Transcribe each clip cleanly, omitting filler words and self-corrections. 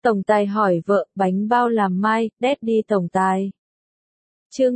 Tổng tài hỏi vợ, bánh bao làm mai, Daddy tổng tài. Chương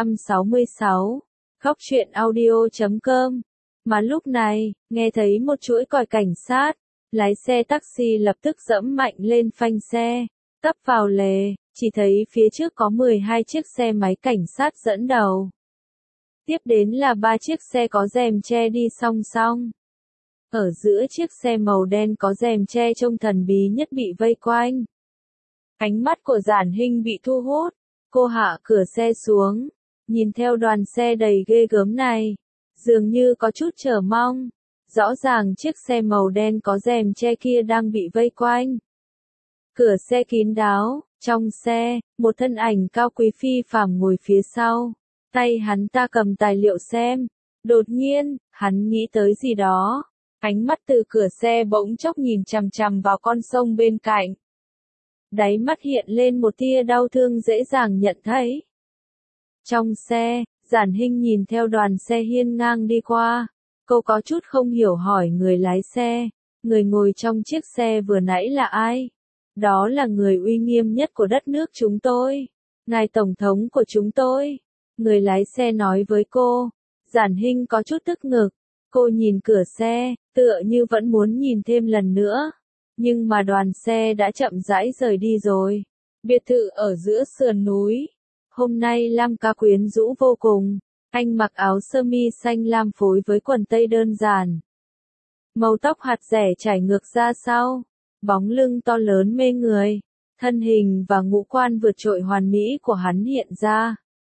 566, khóc chuyện audio.com. Mà lúc này, nghe thấy một chuỗi còi cảnh sát, lái xe taxi lập tức giẫm mạnh lên phanh xe, tấp vào lề, chỉ thấy phía trước có 12 chiếc xe máy cảnh sát dẫn đầu. Tiếp đến là 3 chiếc xe có rèm che đi song song. Ở giữa chiếc xe màu đen có rèm che trông thần bí nhất bị vây quanh. Ánh mắt của Giản Hinh bị thu hút, cô hạ cửa xe xuống, nhìn theo đoàn xe đầy ghê gớm này, dường như có chút chờ mong. Rõ ràng chiếc xe màu đen có rèm che kia đang bị vây quanh. Cửa xe kín đáo, trong xe, một thân ảnh cao quý phi phàm ngồi phía sau. Tay hắn ta cầm tài liệu xem. Đột nhiên, hắn nghĩ tới gì đó. Ánh mắt từ cửa xe bỗng chốc nhìn chằm chằm vào con sông bên cạnh. Đáy mắt hiện lên một tia đau thương dễ dàng nhận thấy. Trong xe, Giản Hinh nhìn theo đoàn xe hiên ngang đi qua. Cô có chút không hiểu hỏi người lái xe, người ngồi trong chiếc xe vừa nãy là ai? Đó là người uy nghiêm nhất của đất nước chúng tôi. Ngài Tổng thống của chúng tôi. Người lái xe nói với cô. Giản Hinh có chút tức ngực. Cô nhìn cửa xe, tựa như vẫn muốn nhìn thêm lần nữa. Nhưng mà đoàn xe đã chậm rãi rời đi rồi. Biệt thự ở giữa sườn núi. Hôm nay Lam Ca quyến rũ vô cùng. Anh mặc áo sơ mi xanh lam phối với quần tây đơn giản. Màu tóc hạt rẻ trải ngược ra sau. Bóng lưng to lớn mê người. Thân hình và ngũ quan vượt trội hoàn mỹ của hắn hiện ra.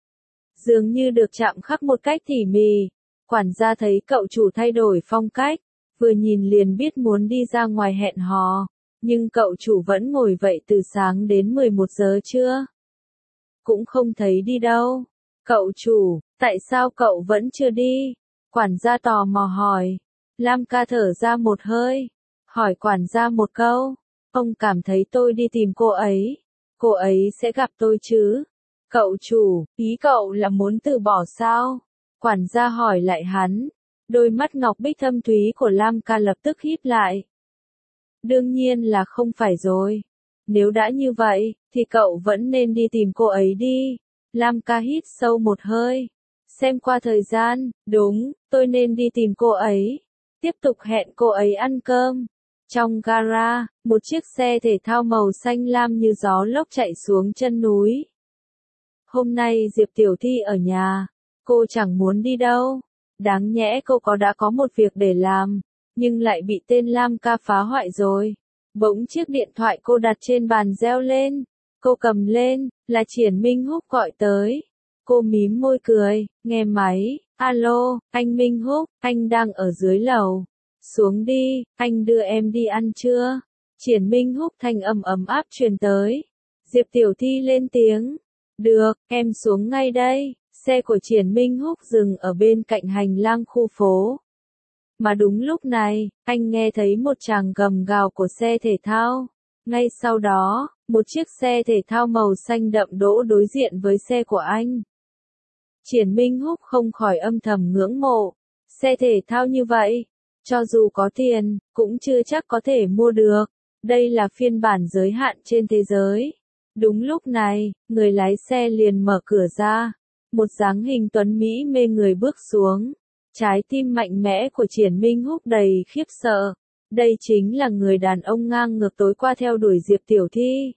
Dường như được chạm khắc một cách tỉ mỉ. Quản gia thấy cậu chủ thay đổi phong cách. Vừa nhìn liền biết muốn đi ra ngoài hẹn hò. Nhưng cậu chủ vẫn ngồi vậy từ sáng đến 11 giờ trưa. Cũng không thấy đi đâu. Cậu chủ, tại sao cậu vẫn chưa đi? Quản gia tò mò hỏi. Lam Ca thở ra một hơi. Hỏi quản gia một câu. Ông cảm thấy tôi đi tìm cô ấy. Cô ấy sẽ gặp tôi chứ? Cậu chủ, ý cậu là muốn từ bỏ sao? Quản gia hỏi lại hắn. Đôi mắt ngọc bích thâm thúy của Lam Ca lập tức híp lại. Đương nhiên là không phải rồi. Nếu đã như vậy, thì cậu vẫn nên đi tìm cô ấy đi. Lam Ca hít sâu một hơi. Xem qua thời gian, đúng, tôi nên đi tìm cô ấy. Tiếp tục hẹn cô ấy ăn cơm. Trong gara, một chiếc xe thể thao màu xanh lam như gió lốc chạy xuống chân núi. Hôm nay Diệp Tiểu Thi ở nhà. Cô chẳng muốn đi đâu. Đáng nhẽ cô đã có một việc để làm. Nhưng lại bị tên Lam Ca phá hoại rồi. Bỗng chiếc điện thoại cô đặt trên bàn reo lên. Cô cầm lên, là Triển Minh Húc gọi tới. Cô mím môi cười, nghe máy, alo, anh Minh Húc, anh đang ở dưới lầu. Xuống đi, anh đưa em đi ăn trưa. Triển Minh Húc thanh âm ấm áp truyền tới. Diệp Tiểu Thi lên tiếng. Được, em xuống ngay đây. Xe của Triển Minh Húc dừng ở bên cạnh hành lang khu phố. Mà đúng lúc này, anh nghe thấy một tràng gầm gào của xe thể thao. Ngay sau đó, một chiếc xe thể thao màu xanh đậm đỗ đối diện với xe của anh. Triển Minh Húc không khỏi âm thầm ngưỡng mộ. Xe thể thao như vậy, cho dù có tiền, cũng chưa chắc có thể mua được. Đây là phiên bản giới hạn trên thế giới. Đúng lúc này, người lái xe liền mở cửa ra. Một dáng hình tuấn Mỹ mê người bước xuống. Trái tim mạnh mẽ của Triển Minh Húc đầy khiếp sợ. Đây chính là người đàn ông ngang ngược tối qua theo đuổi Diệp Tiểu Thi.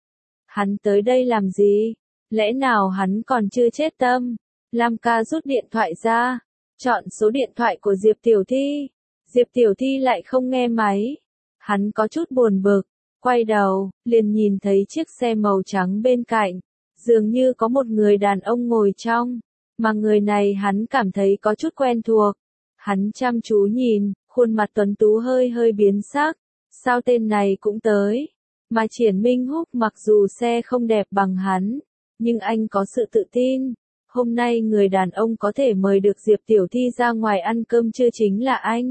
Hắn tới đây làm gì? Lẽ nào hắn còn chưa chết tâm? Lam Ca rút điện thoại ra. Chọn số điện thoại của Diệp Tiểu Thi. Diệp Tiểu Thi lại không nghe máy. Hắn có chút buồn bực. Quay đầu, liền nhìn thấy chiếc xe màu trắng bên cạnh. Dường như có một người đàn ông ngồi trong. Mà người này hắn cảm thấy có chút quen thuộc. Hắn chăm chú nhìn, khuôn mặt tuấn tú hơi hơi biến sắc. Sao tên này cũng tới? Mà Triển Minh Húc mặc dù xe không đẹp bằng hắn, nhưng anh có sự tự tin. Hôm nay người đàn ông có thể mời được Diệp Tiểu Thi ra ngoài ăn cơm trưa chính là anh.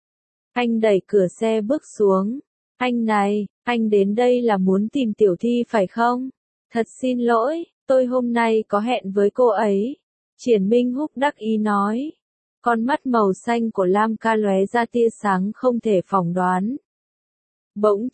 Anh đẩy cửa xe bước xuống. Anh này, anh đến đây là muốn tìm Tiểu Thi phải không? Thật xin lỗi, tôi hôm nay có hẹn với cô ấy. Triển Minh Húc đắc ý nói. Con mắt màu xanh của Lam Ca lóe ra tia sáng không thể phỏng đoán. Bỗng chốc,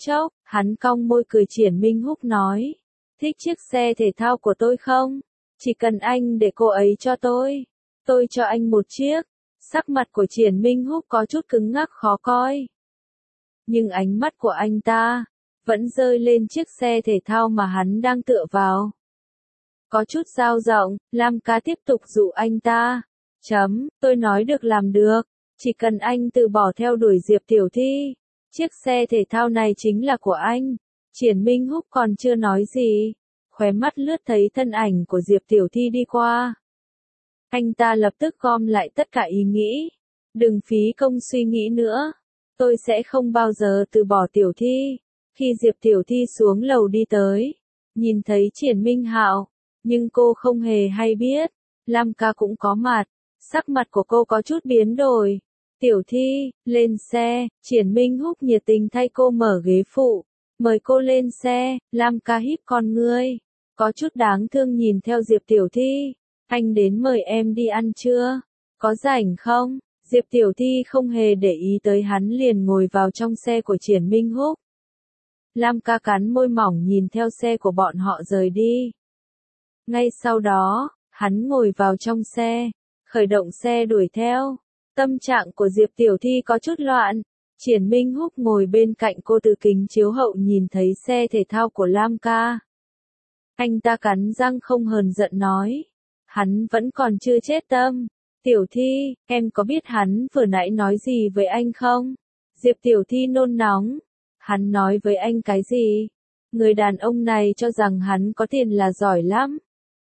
Hắn cong môi cười. Triển Minh Húc nói, thích chiếc xe thể thao của tôi không? Chỉ cần anh để cô ấy cho tôi cho anh một chiếc. Sắc mặt của Triển Minh Húc có chút cứng ngắc khó coi. Nhưng ánh mắt của anh ta vẫn rơi lên chiếc xe thể thao mà hắn đang tựa vào. Có chút dao động, Lam Ca tiếp tục dụ anh ta. Tôi nói được làm được, chỉ cần anh từ bỏ theo đuổi Diệp Tiểu Thi, chiếc xe thể thao này chính là của anh. Triển Minh Húc còn chưa nói gì, khóe mắt lướt thấy thân ảnh của Diệp Tiểu Thi đi qua. Anh ta lập tức gom lại tất cả ý nghĩ. Đừng phí công suy nghĩ nữa, tôi sẽ không bao giờ từ bỏ Tiểu Thi. Khi Diệp Tiểu Thi xuống lầu đi tới, nhìn thấy Triển Minh Hạo, nhưng cô không hề hay biết, Lam Ca cũng có mặt. Sắc mặt của cô có chút biến đổi. Tiểu Thi, lên xe. Triển Minh Húc nhiệt tình thay cô mở ghế phụ, mời cô lên xe. Lam Ca híp con ngươi, có chút đáng thương nhìn theo Diệp Tiểu Thi. Anh đến mời em đi ăn trưa, có rảnh không? Diệp Tiểu Thi không hề để ý tới hắn liền ngồi vào trong xe của Triển Minh Húc. Lam Ca cắn môi mỏng nhìn theo xe của bọn họ rời đi. Ngay sau đó, hắn ngồi vào trong xe, khởi động xe đuổi theo. Tâm trạng của Diệp Tiểu Thi có chút loạn. Triển Minh Húc ngồi bên cạnh cô từ kính chiếu hậu nhìn thấy xe thể thao của Lam Ca. Anh ta cắn răng không hờn giận nói. Hắn vẫn còn chưa chết tâm. Tiểu Thi, em có biết hắn vừa nãy nói gì với anh không? Diệp Tiểu Thi nôn nóng. Hắn nói với anh cái gì? Người đàn ông này cho rằng hắn có tiền là giỏi lắm.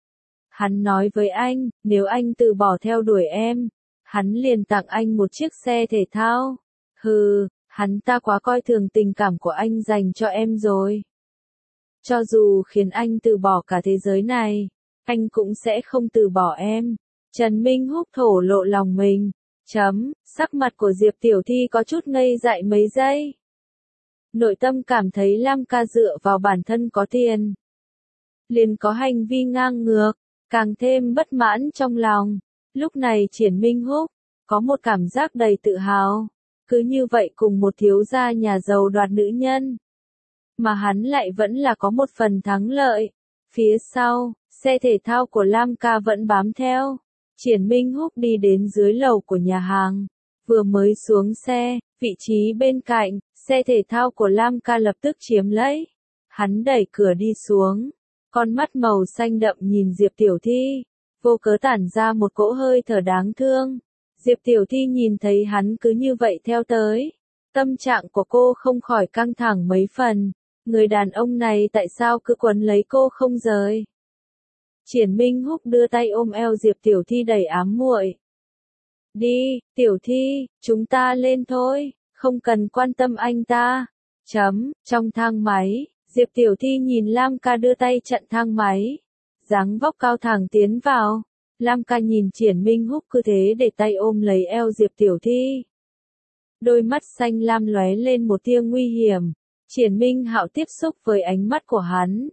Hắn nói với anh, nếu anh từ bỏ theo đuổi em, hắn liền tặng anh một chiếc xe thể thao. Hừ, hắn ta quá coi thường tình cảm của anh dành cho em rồi. Cho dù khiến anh từ bỏ cả thế giới này, anh cũng sẽ không từ bỏ em. Trần Minh Húc thổ lộ lòng mình. Sắc mặt của Diệp Tiểu Thi có chút ngây dại mấy giây. Nội tâm cảm thấy Lam Ca dựa vào bản thân có tiền, liền có hành vi ngang ngược, càng thêm bất mãn trong lòng. Lúc này Triển Minh Húc có một cảm giác đầy tự hào, cứ như vậy cùng một thiếu gia nhà giàu đoạt nữ nhân, mà hắn lại vẫn là có một phần thắng lợi. Phía sau, xe thể thao của Lam Ca vẫn bám theo. Triển Minh Húc đi đến dưới lầu của nhà hàng, vừa mới xuống xe, vị trí bên cạnh, xe thể thao của Lam Ca lập tức chiếm lấy. Hắn đẩy cửa đi xuống, con mắt màu xanh đậm nhìn Diệp Tiểu Thi, vô cớ tản ra một cỗ hơi thở đáng thương. Diệp Tiểu Thi nhìn thấy hắn cứ như vậy theo tới, tâm trạng của cô không khỏi căng thẳng mấy phần. Người đàn ông này tại sao cứ quấn lấy cô không rời? Triển Minh Húc đưa tay ôm eo Diệp Tiểu Thi đầy ám muội. Đi, Tiểu Thi, chúng ta lên thôi, không cần quan tâm anh ta. Trong thang máy, Diệp Tiểu Thi nhìn Lam Ca đưa tay chặn thang máy, dáng vóc cao thẳng tiến vào. Lam Ca nhìn Triển Minh Húc cứ thế để tay ôm lấy eo Diệp Tiểu Thi. Đôi mắt xanh lam lóe lên một tia nguy hiểm. Triển Minh Hạo tiếp xúc với ánh mắt của hắn,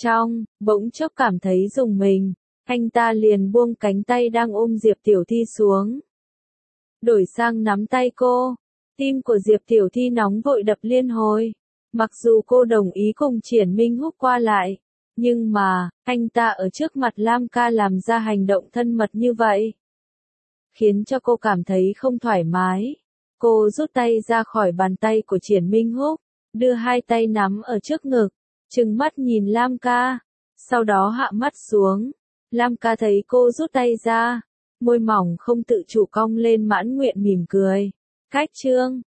bỗng chốc cảm thấy rùng mình, anh ta liền buông cánh tay đang ôm Diệp Tiểu Thi xuống, đổi sang nắm tay cô. Tim của Diệp Tiểu Thi nóng vội đập liên hồi. Mặc dù cô đồng ý cùng Triển Minh Húc qua lại, nhưng mà, anh ta ở trước mặt Lam Ca làm ra hành động thân mật như vậy, khiến cho cô cảm thấy không thoải mái. Cô rút tay ra khỏi bàn tay của Triển Minh Húc, đưa hai tay nắm ở trước ngực, trừng mắt nhìn Lam Ca, sau đó hạ mắt xuống. Lam Ca thấy cô rút tay ra, môi mỏng không tự chủ cong lên mãn nguyện mỉm cười. Cách chương